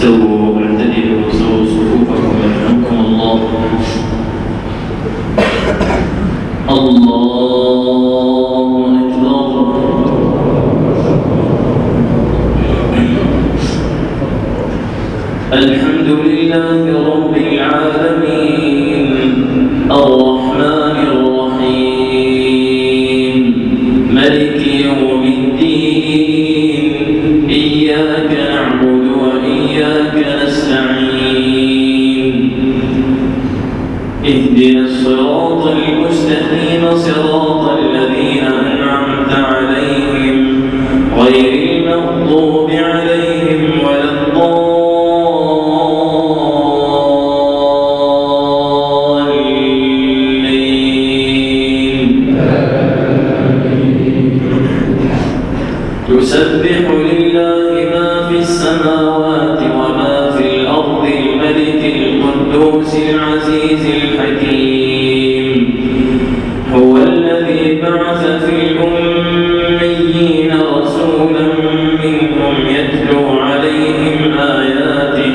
استووا واعتدلوا وسووا صفوفكم يرحمكم الله. الله أكبر. الحمد لله رب العالمين الرحمن الرحيم ملك يوم الدين إياك نعبد وإياك نستعين اهدنا الصراط المستقيم صراط الذين أنعمت عليهم غير المغضوب عليهم ولا يسبح لله ما في السماوات وما في الأرض الملك القدوس العزيز الحكيم هو الذي بعث في الأميين رسولا منهم يتلو عليهم آياته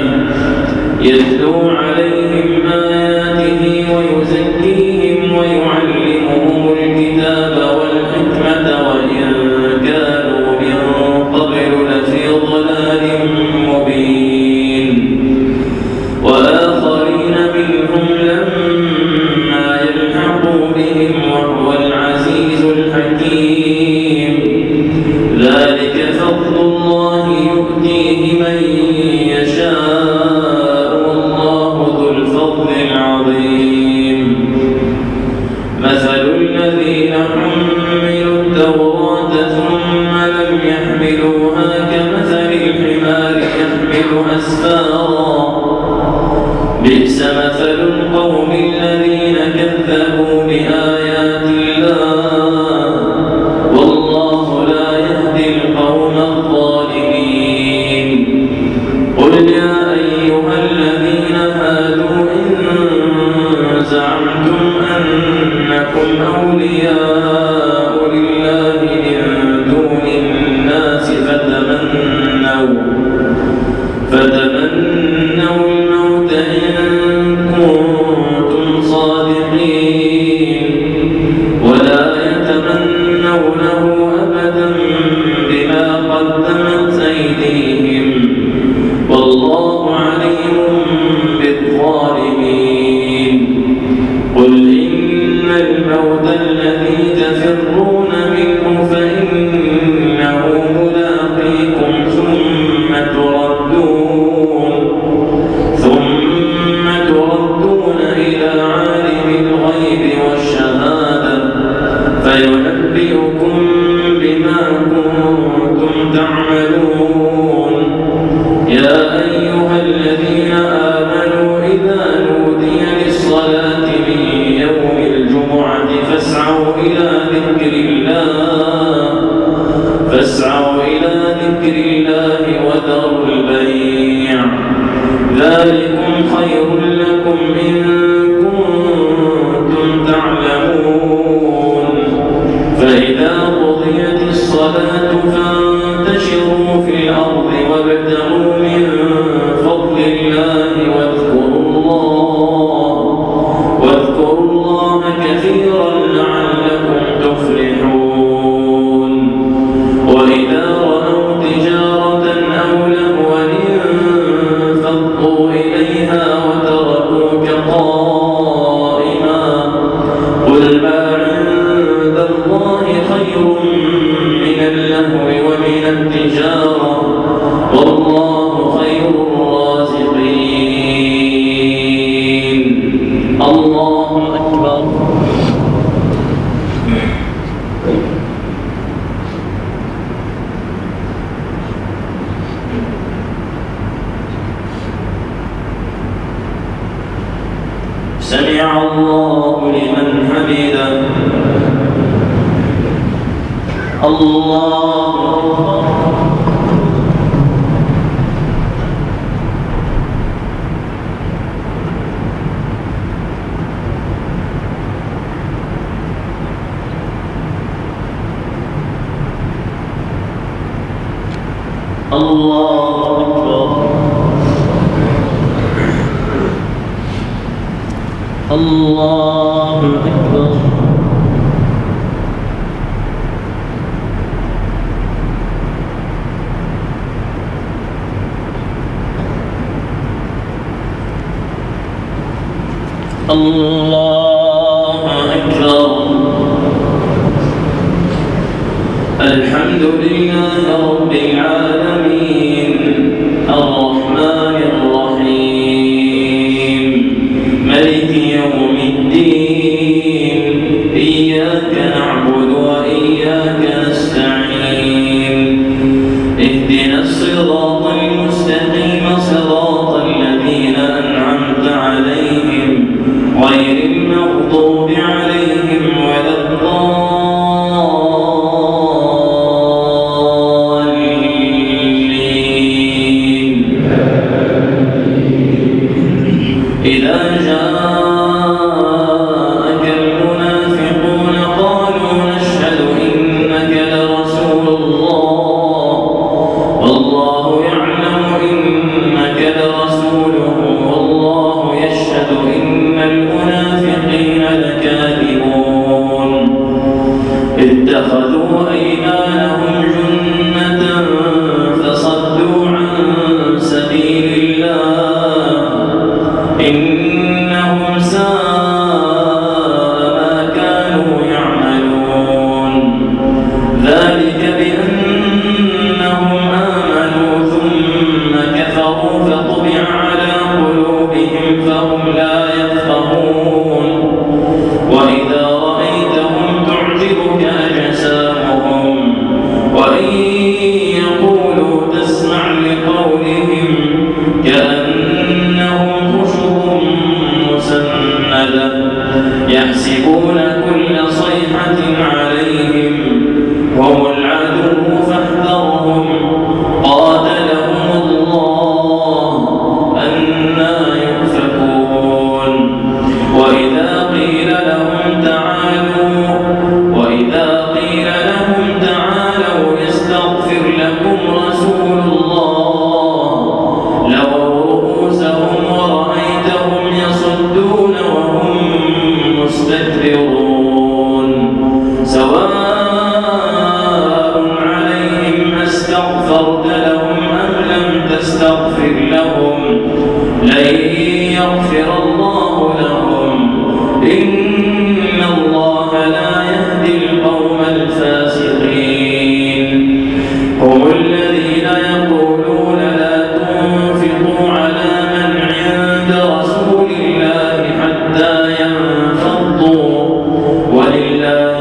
ويزكيهم ويعلمهم الكتاب والحكمة وإن كانوا من قبل لفي ضلال مبين وآخرين منهم لما يلحقوا بهم وهو العزيز الحكيم ذلك فضل الله يؤتيه من يشاء والله ذو الفضل العظيم. مثل الذين حملوا التوراة ثم لم يحملوها كمثل الحمار يحمل أسفارا بئس مثل القوم الذين كذبوا بآيات الله والله لا يهدي القوم الظالمين. قل يا أيها الذين هادوا إن زعمتم أنكم أولياء لله من دون الناس فتمنوا الموت إن كنتم صادقين ولا يتمنونه أبدا بما قدمت أيديهم والله عليم بالظالمين. قل إن الموت الذي تفرون منه فإنه ملاقيكم ثم تردون إلى عالم الغيب والشهادة فينبئكم بما كنتم تعملون. يا أيها الذين آمنوا إذا نودي للصلاة من يوم الجمعة فاسعوا إلى ذكر الله وذروا البيع ذلكم خير لكم إن كنتم تعلمون. فإذا قضيت الصلاة فانتشروا في الأرض وابتغوا من فضل الله واذكروا الله كثيرا لعلكم تفلحون. وإذا رأوا تجارة أو لهوا انفضوا إليها وتركوك قائما قل ما عند الله خير من اللهو ومن التجارة والله خير الرازقين. الله أكبر. سمع الله لمن حمده. الله أكبر. الله أكبر. الله أكبر. الله أكبر. الحمد لله رب العالمين الرحمن الرحيم مالك يوم الدين إياك نعبد وإياك نستعين اهدنا الصراط المستقيم صراط الذين أنعمت عليهم غير المغضوب عليهم ولا الضالين. إذا جاءك المنافقون قالوا نشهد إنك لرسول الله والله يعلم إنك لرسوله والله يشهد إن المنافقين لكاذبون. اتخذوا أيمانهم جنة فصدوا عن سبيل الله إنهم ساء ما كانوا يعملون. ذلك بأنهم آمنوا ثم كفروا فطبع على قلوبهم فهم لا يفقهون. وإذا رأيتهم تعجبك أجسامهم وإن يقولوا تسمع لقولهم كأنهم خشب مسندة يحسبون كل صيحة عليهم هم العدو فاحذرهم قاتلهم الله أنى يؤفكون. وإذا قيل لهم تعالوا يستغفر لكم رسول الله لووا رؤوسهم ورأيتهم يصدون وهم مستكبرون. سواء عليهم أستغفرت لهم أم لم تستغفر لهم لن يغفر الله لهم إن الله لا يهدي القوم الفاسقين. هم الذين يقولون لا تنفقوا على من عند رسول الله حتى ينفضوا ولله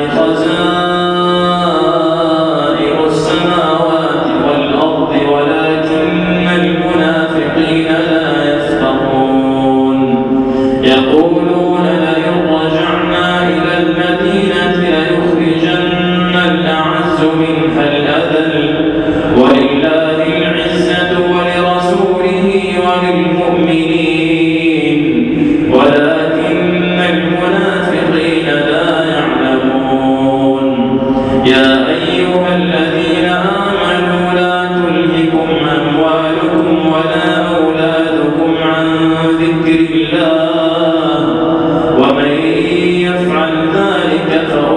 خزائن السماوات والأرض ولكن المنافقين لا يفقهون. يقولون لئن رجعنا إلى المدينة ليخرجن الأعز منها الأذل ولله العزة ولرسوله وللمؤمنين ولكن المنافقين لا يعلمون. يا أيها الذين آمنوا لا تلهكم أموالكم ولا أولادكم عن ذكر الله ومن يفعل ذلك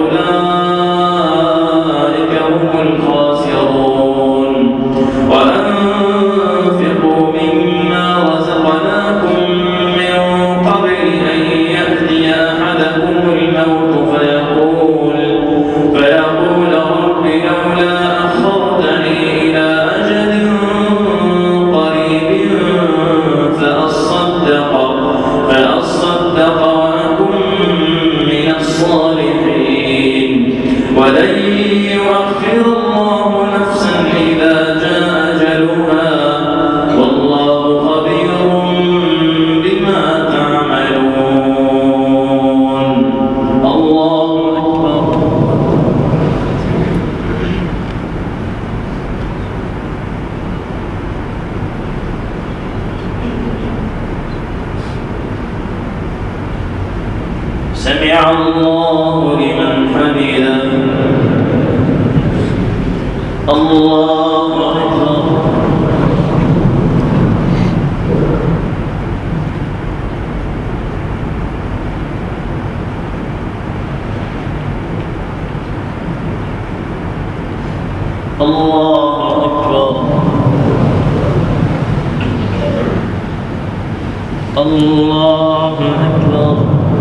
فأولئك هم الخاسرون. وأنفقوا مما رزقناكم من قبل أن يأتي أحدكم الموت فيقول رب لولا أخرتني إلى أجل قريب فأصدق وأكن من الصالحين ولن يؤخر الله نفسا إذا جاء أجلها والله خبير بما تعملون. الله أكبر. سمع الله لمن حمده. الله أكبر. الله أكبر.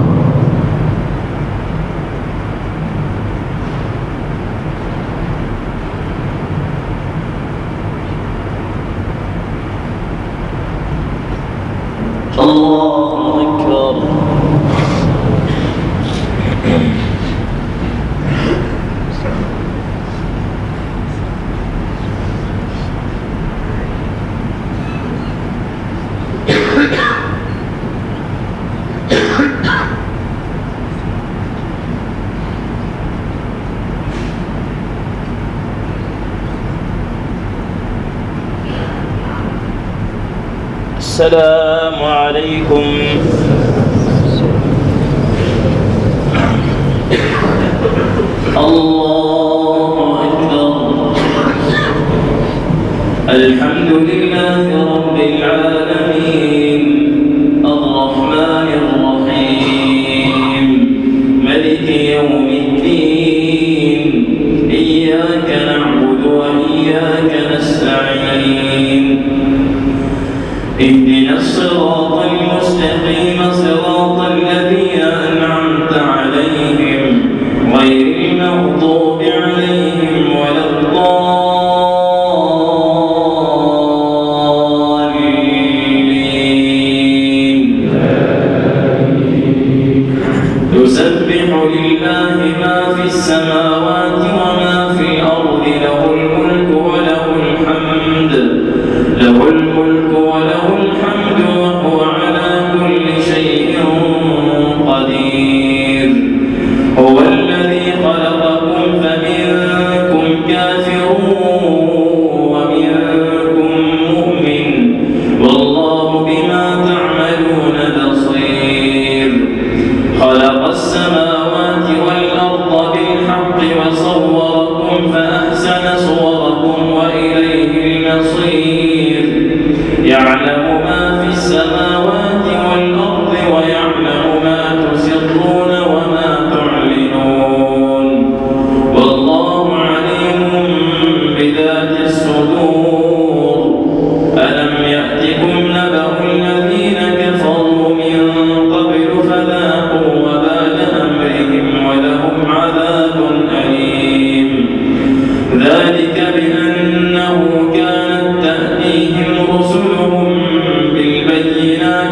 الله أكبر. السلام عليكم. الله أكبر. الحمد لله رب العالمين الرحمن الرحيم ملك يوم الدين إياك نعبد وإياك نستعين اهدنا الصراط المستقيم صراط الذين أنعمت عليهم غير المغضوب عليهم ولا الضالين. يسبح لله ما في السماوات وما في الأرض له الملك وله الحمد وله الحمد وهو على كل شيء قدير. هو الذي خلقكم فمنكم كافر ومنكم مؤمن والله بما تعملون بصير. خلق السماوات والأرض بالحق وصوركم فأحسن صوركم وإليه المصير. يعلم ما في السماوات والأرض ويعلم ما تسرون وما تعلنون والله عليم بذات الصدور. ألم يأتكم نبأ الذين كفروا من قبل فذاقوا وبال أمرهم ولهم عذاب أليم. ذلك بأنه كانت تأتيهم رسلهم بالبينات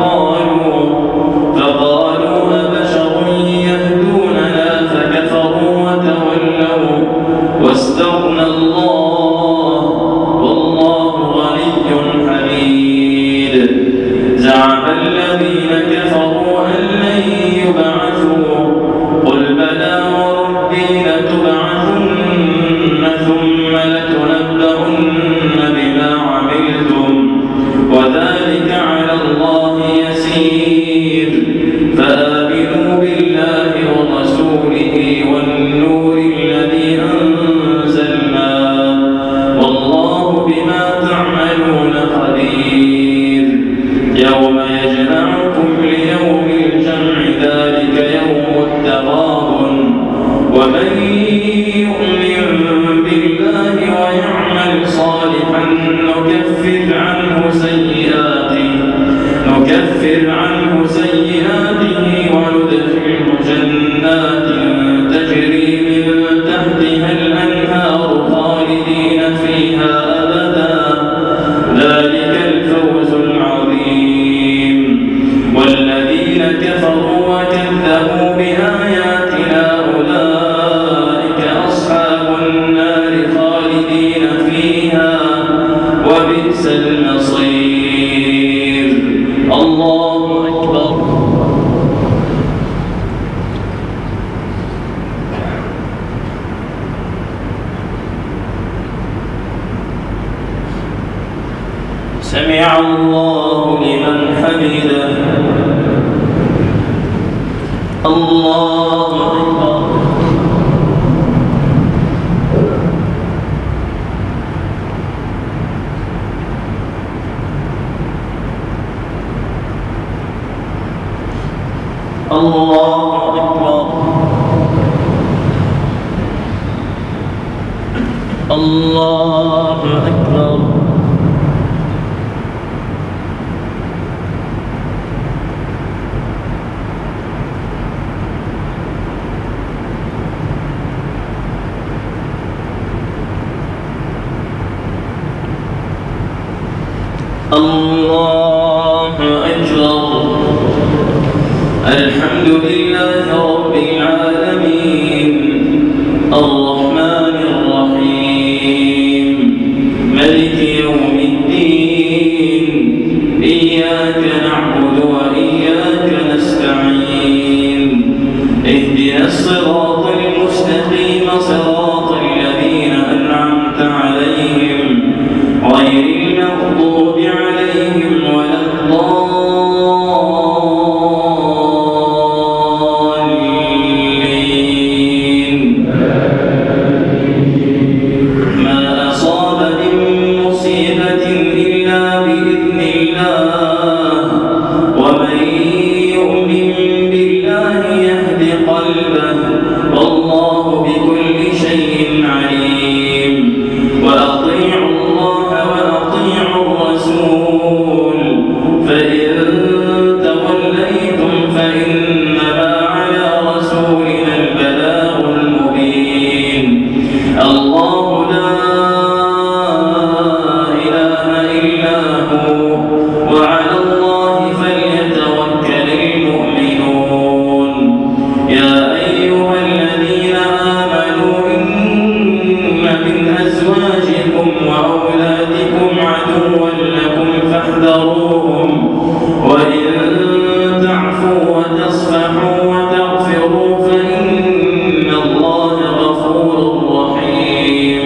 فقالوا أبشر يهدوننا فكفروا وتولوا واستغنى الله والله غني حميد. زعم الذين كفروا أن لن يبعثوا قل بلى وربي لتبعثن ثم لتنبؤن بما عملتم وذلك على الله يسير. فآمنوا بالله ورسوله والنور الذي أنزلنا والله بما تعملون خبير. يوم يجمعكم ليوم الجمع ذلك يوم التغابن. ومن يؤمن بالله ويعمل صالحا نكفر عنه سيئاته وندخله جنات تجري من تحتها الأنهار خالدين فيها أبدا. ذلك الفوز العظيم. والذين كفروا وكذبوا بآياتنا أولئك أصحاب النار خالدين فيها وبئس المصير. الله أكبر. سمع الله لمن حمده. الله أكبر. الله أكبر. الله أكبر. لله رب العالمين الرحمن الرحيم مالك يوم الدين إياك نعبد وإياك نستعين اهدنا الصراط المستقيم صراط الذين أنعمت عليهم غير المغضوب عليهم ولا الضالين ما أصاب من مصيبة إلا بإذن الله ومن يؤمن بالله يهد قلبه والله بكل شيء عليم وأطيعوا الله وأطيعوا الرسول فإن توليتم فإنما على رسولنا البلاغ المبين الله لا إله إلا هو وعلى الله فليتوكل المؤمنون يا أيها الذين آمنوا إن من أزواجكم وأولادكم عدوا لكم فاحذروهم وإن تعفوا وتصفحوا وتغفروا فإن الله غفور رحيم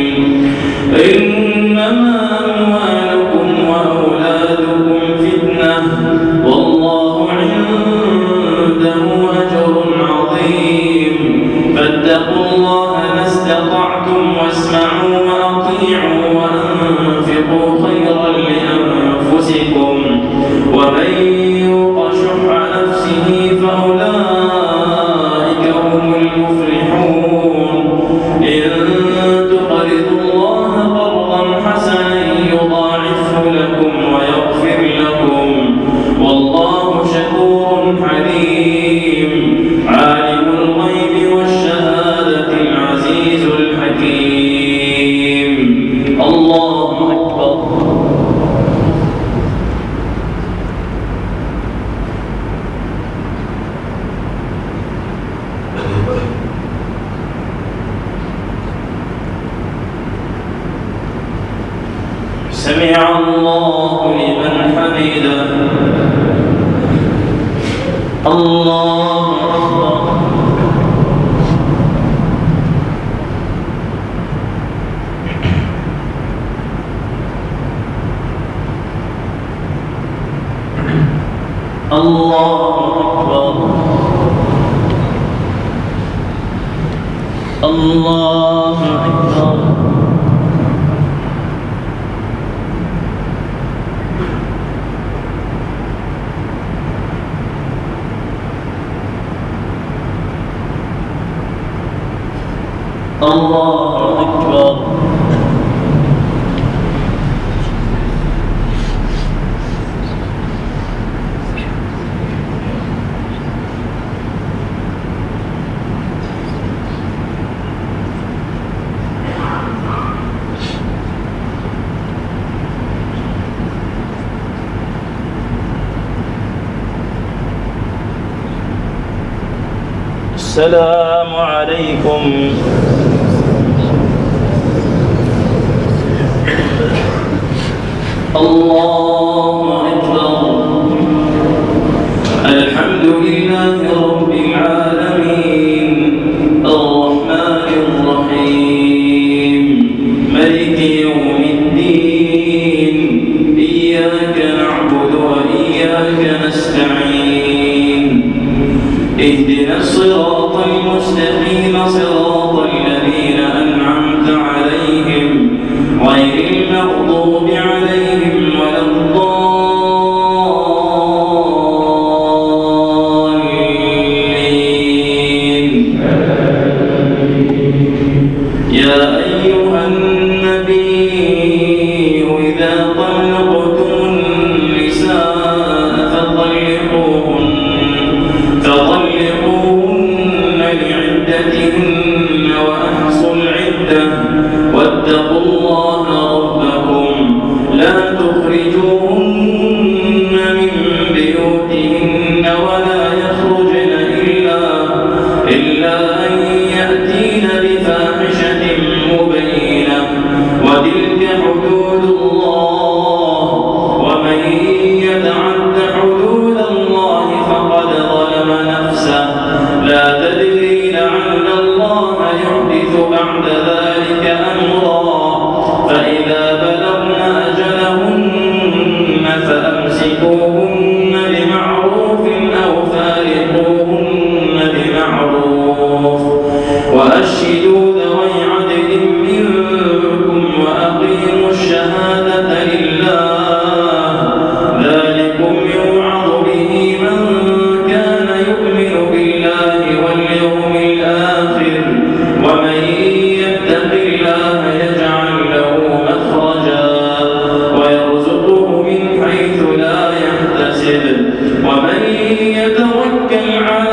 إنما أموالكم وأولادكم فتنة والله عنده أجر عظيم فاتقوا الله ما استطعتم واسمعوا وأطيعوا وأنفقوا خيرا لأنفسكم ومن يوق شح نفسه فأولئك هم المفلحون إن تقرضوا الله قرضا حسنا يضاعفه لكم ويغفر لكم والله شكور حليم عالم الغيب والشهادة العزيز الحكيم الله أكبر سمع الله لمن حمده الله أكبر الله أكبر الله أكبر الله أكبر السلام عليكم الله أكبر الحمد لله رب العالمين الرحمن الرحيم مالك يوم الدين إياك نعبد وإياك نستعين اهدنا الصراط المستقيم صراط الذين أنعمت عليهم غير المغضوب عليهم ولا الضالين يا أيها النبي إذا طلقتم النساء فطلقوهن لعدتهن وأحصوا العدة واتقوا الله ربكم فامسكوهن بمعروف أو فارقوهن بمعروف وأشهدوا ذوي عدل منكم وأقيموا الشهادة لله ذلكم يوعظ به من كان يؤمن بالله واليوم الآخر ومن يتق الله يجعل له مخرجا ويرزقه من حيث لا يحتسب ومن يتوكل على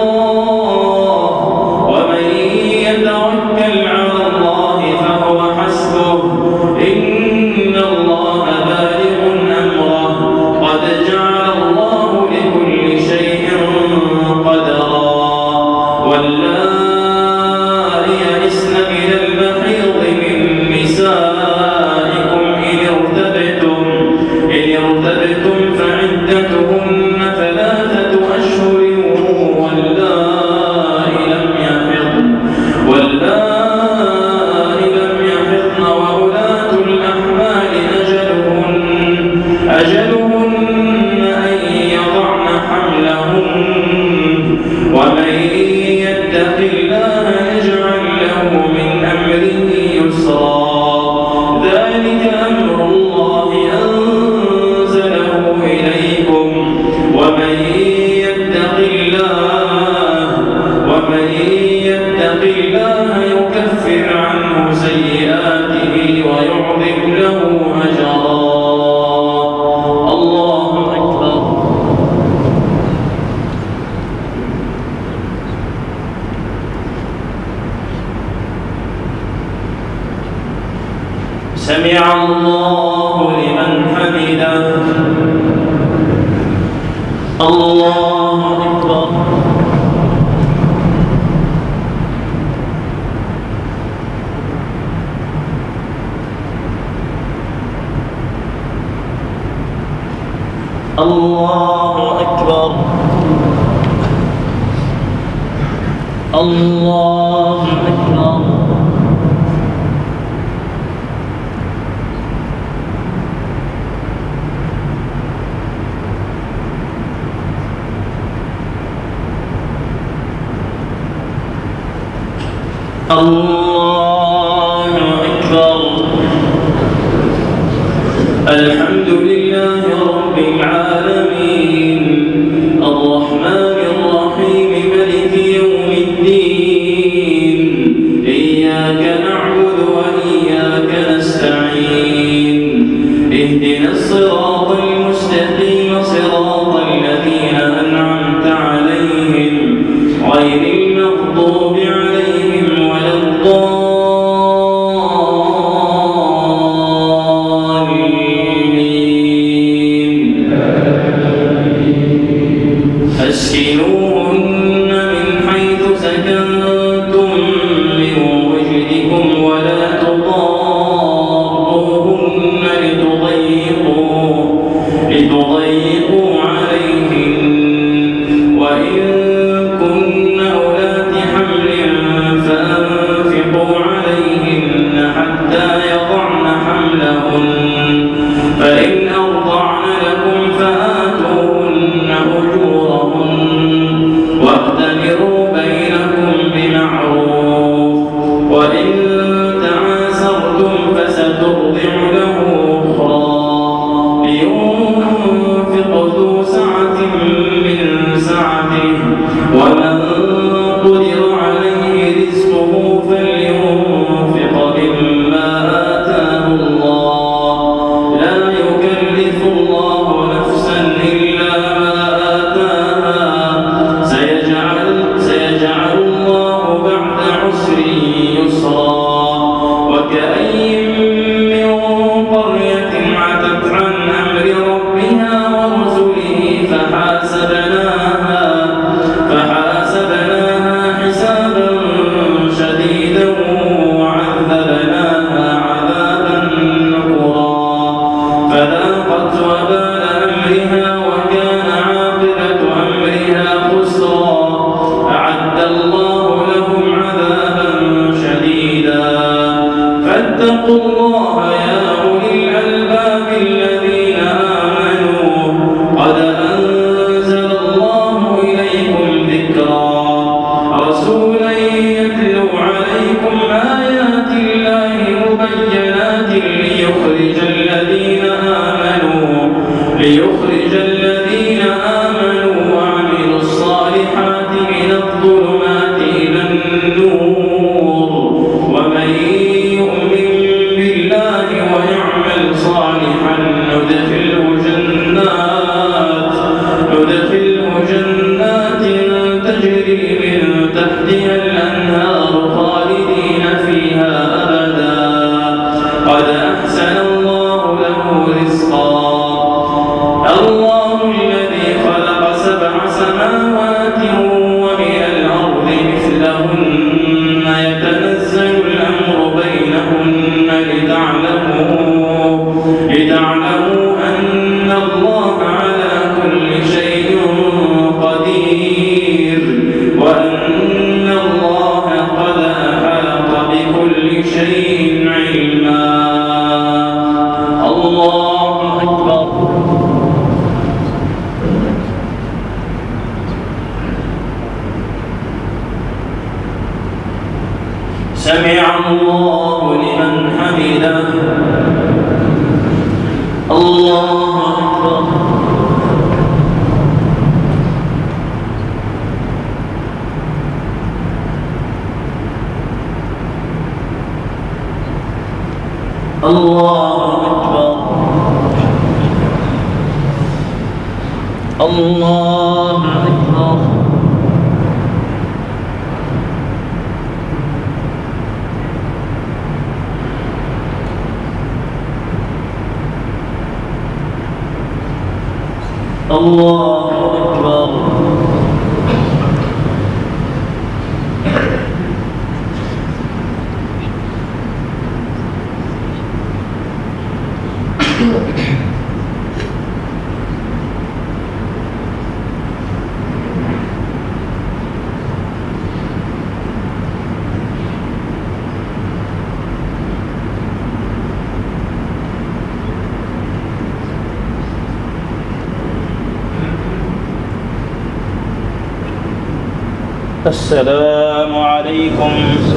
الله فهو حسبه إن الله بالغ أمره قد جعل الله لكل شيء قدرا واللائي يئسن من المحيض من نسائكم إن ارتبتم فعدتهن 3 أشهر واللائي لم يحضن وأولاة الأحمال أجلهن أن يضعن حملهن ومن يتق الله يجعل له من أمره يسرا ذلك أمر الله أنزله إليكم ومن يتق الله يكفر عنه سيئاته ويعظم له أجرا الله أكبر سمع الله لمن حمده الله أكبر الله أكبر الله أكبر الله أكبر الحمد لله رب العالمين الرحمن الرحيم مالك يوم الدين إياك نعبد وإياك نستعين اهدنا الصراط المستقيم صراط الذين أنعمت عليهم غير المغضوب عليهم ولا أسكنوهن من حيث سكنتم من وجدكم ولا تضاروهن لتضيقوا عليهن وإن كن أولات حمل فأنفقوا عليهن حتى يضعن حملهن فإن أرضعن لكم فآتوهن أجورهن ليخرج الذين آمنوا وعملوا الصالحات من الظلمات إلى النور ومن يؤمن بالله ويعمل صالحا ندخله جنات تجري من تحتها الأنهار خالدين فيها أبدا قد أحسن الله له رزقا الله الذي خلق 7 سماوات ومن الأرض مثلهن يتنزل الأمر بينهن لتعلموا أن الله على كل شيء قدير وأن الله قد أحاط بكل شيء علما الله أكبر سمع الله لمن حمده الله أكبر الله أكبر الله أكبر الله أكبر السلام عليكم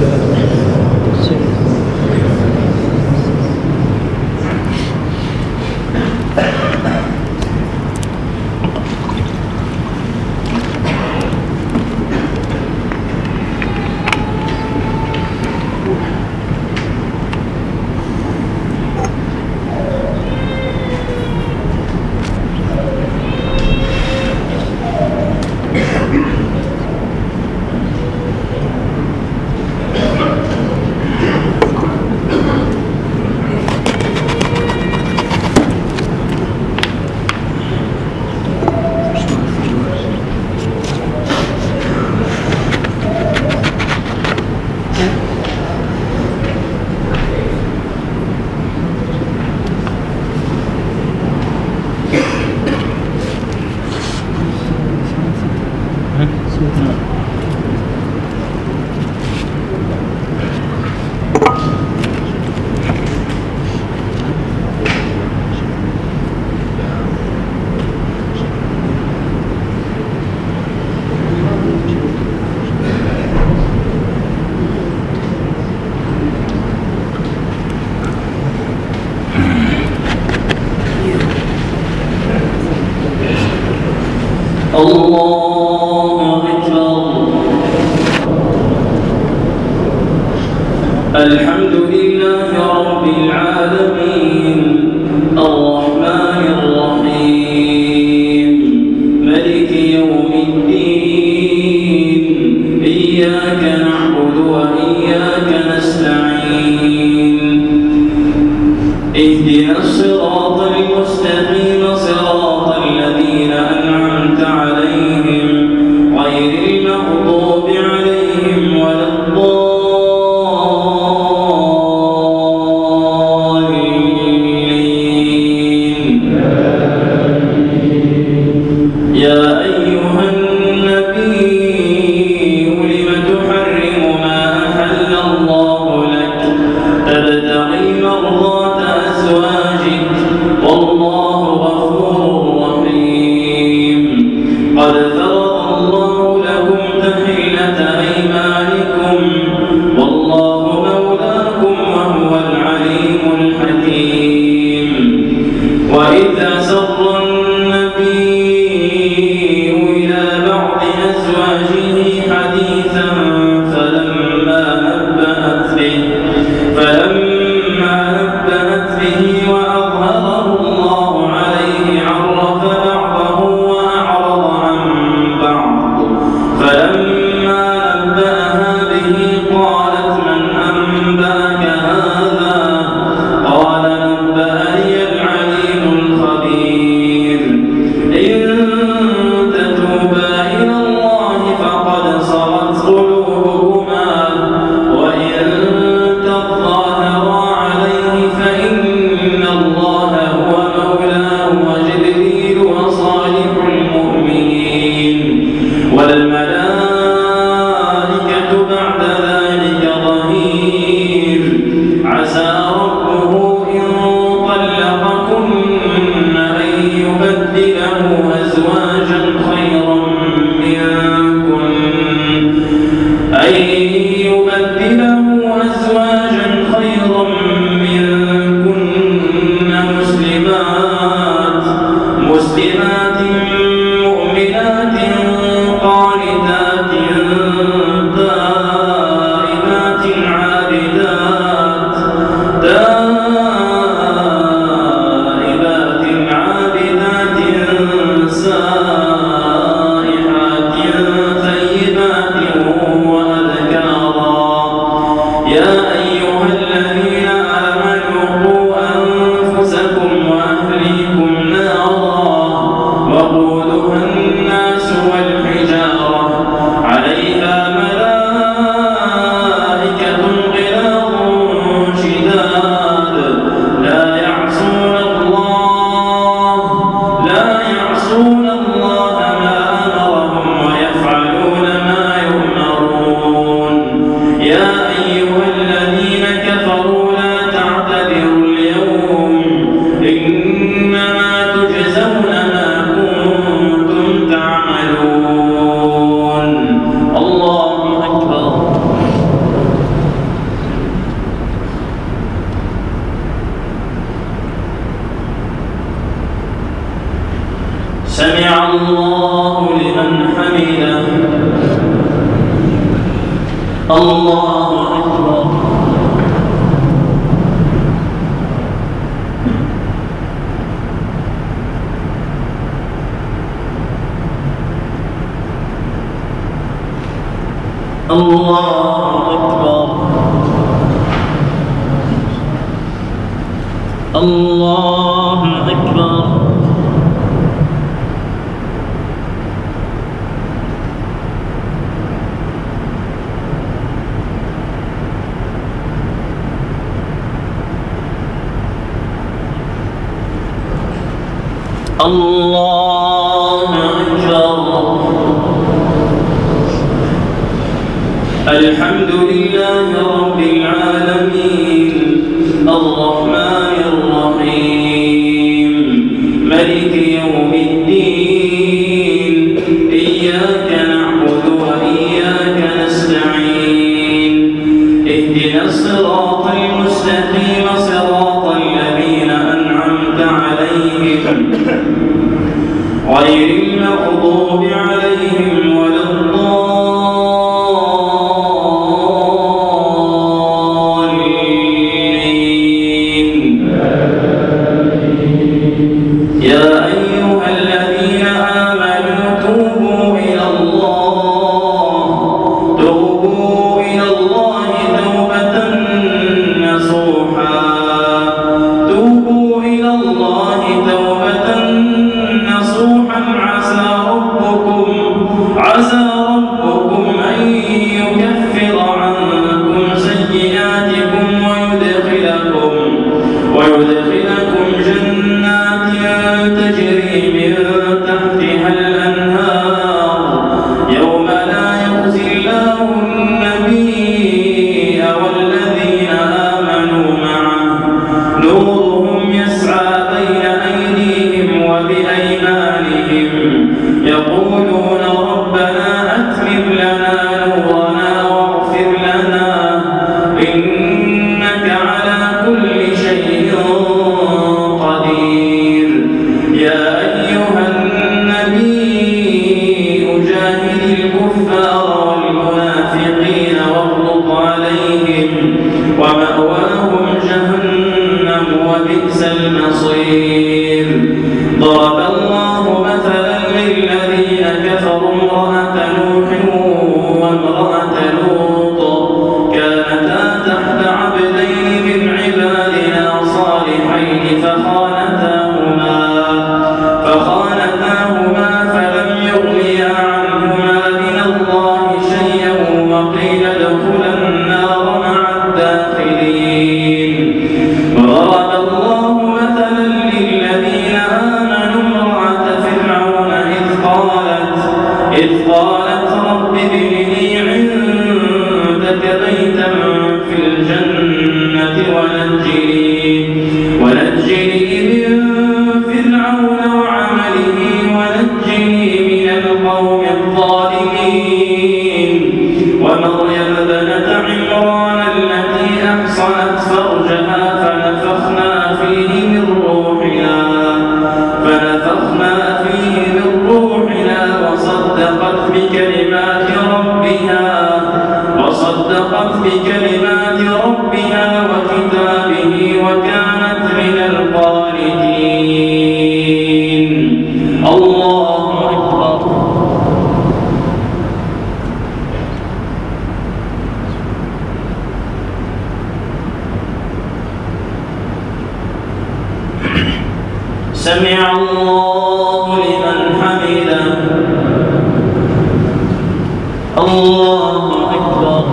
الله أكبر الحمد لله رب العالمين الرحمن الرحيم ملك يوم الدين إياك نعبد وإياك نستعين اهدنا الصراط المستقيم صراط الذين أنعمت عليهم غير المغضوب عليهم ولا الضالين يا أيها النبي لم تحرم ما أحل الله لك تبتغي مرضات أزواجك والله غفور رحيم أزواجا خيرا منكن أن يبدله أزواجا خيرا منكن مسلمات مؤمنات قانتات تائبات عابدات سائحات ثيبات وأبكارا يا أيها الذين آمنوا قوا أنفسكم وأهليكم نارا وقودها الناس والحجارة عليها ملائكة غلاظ شداد لا يعصون الله ما أمرهم ويفعلون ما يؤمرون يا أيها الذين كفروا لا تعتذروا اليوم إنما تجزون ما كنتم تعملون الله أكبر سمع الله لمن حمده الله أكبر الله أكبر الله أكبر الله أكبر الحمد لله رب العالمين الرحمن الرحيم ملك يوم الدين إياك نعبد وإياك نستعين اهدنا الصراط المستقيم صراط الذين أنعمت عليهم غير المغضوب عليهم ولا الضالين يا أيها الذين آمنوا توبوا إلى الله توبة نصوحا توبوا إلى الله توبة نصوحا عسى ربكم أن يكفر عنكم سيئاتكم ويدخلكم جنات تجري من تحتها الأنهار يوم لا يخزي الله النبي والذين آمنوا معه نورهم يسعى بين أيديهم وبأيمانهم يقولون ربنا أتمم لنا نورنا واغفر لنا إنك على كل شيء قدير يا أيها النبي جاهد الكفار والمنافقين واغلظ عليهم ومأواهم جهنم وبئس المصير ضرب الله مثلا للذين كفروا الله أكبر.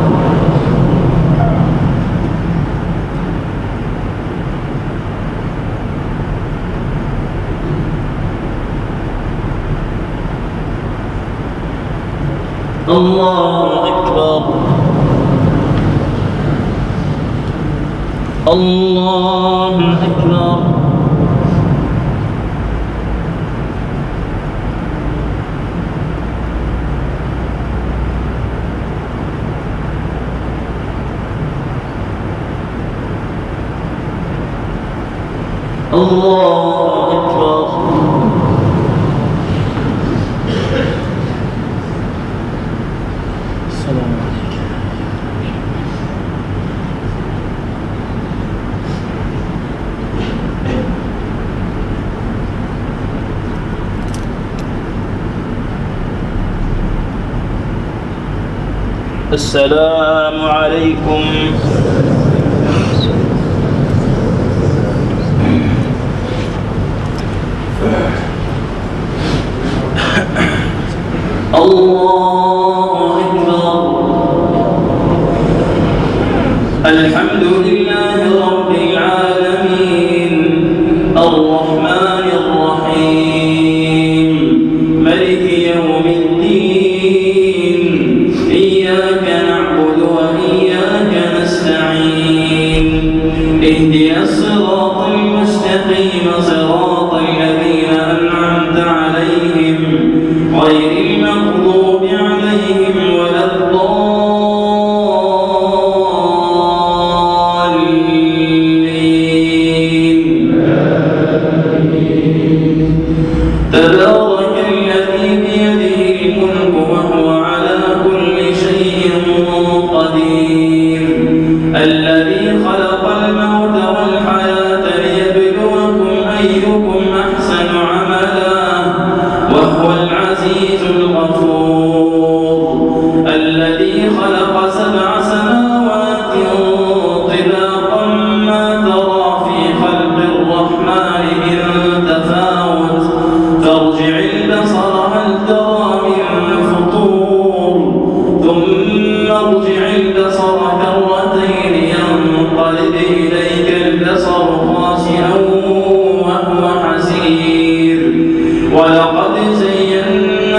الله أكبر. الله أكبر. الله أكبر. السلام عليكم. السلام عليكم. الله أكبر. الحمد لله رب العالمين الرحمن الرحيم ملك يوم الدين إياك نعبد وإياك نستعين اهدنا الصراط المستقيم صراط الذين أنعمت عليهم غير المغضوب عليهم ولا الضالين. تبارك الذي بيده الملك وهو على كل شيء قدير الذي خلق الموت والحياة ليبلوكم أيكم أحسن عملا وهو العزيز الغفور الذي خلق 7 سماوات طباقا ما ترى في خلق الرحمن من تفاوت فارجع البصر هل ترى من فطور ثم ارجع البصر كرتين ينقلب إليك البصر خاسئا وهو حسير ولقد زينا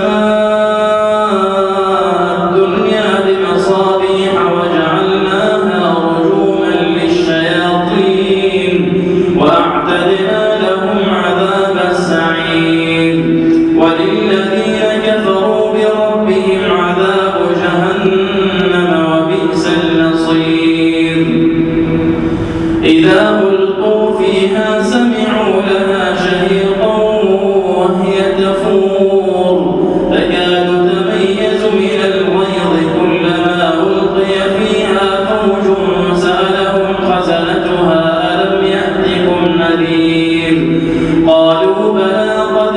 السماء الدنيا بمصابيح وجعلناها رجوما للشياطين وأعتدنا لهم عذاب السعير وللذين كفروا بربهم عذاب جهنم وبئس المصير إذا ألقوا فيها سمعوا لها شهيقا وهي تفور تكاد تميز من الغيظ كلما ألقي فيها فوج سألهم خزنتها ألم يأتكم نذير قالوا بلى قد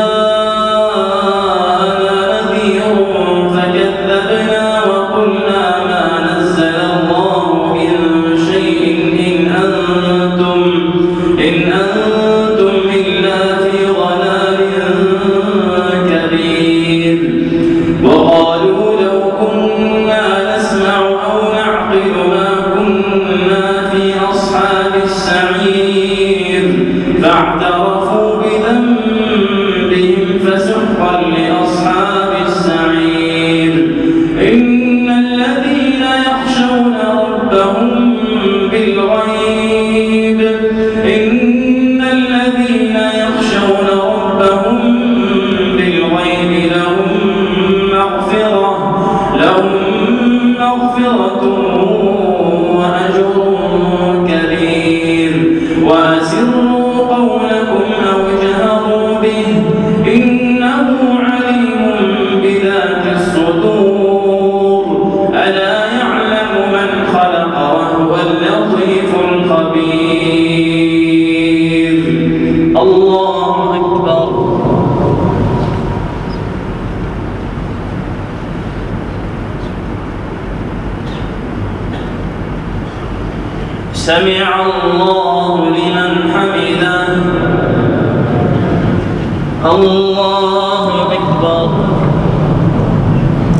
جاءنا نذير فكذبنا وقلنا ما نزل الله من شيء إن أنتم إلا في ضلال كبير وقالوا لو كنا نسمع أو نعقل ما كنا في أصحاب السعير فاعترفوا بذنبهم فسحقا لأصحاب السعير إن الذين يخشون ربهم بالغيب لهم مغفرة وأجر كبير وأسروا قولكم أو اجهروا به إنه عليم بذات الصدور ألا يعلم من خلق وهو اللطيف الخبير. الله أكبر. سمع الله لمن حمده. الله أكبر.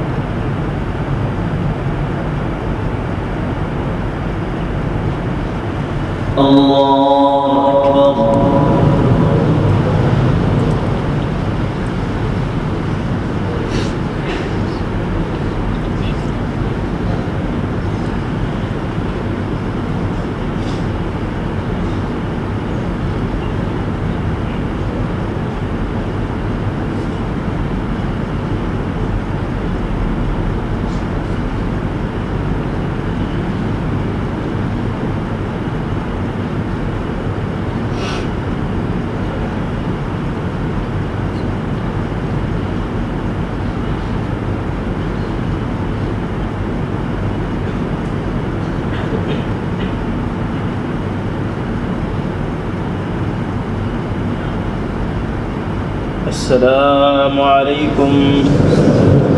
الله أكبر. السلام عليكم.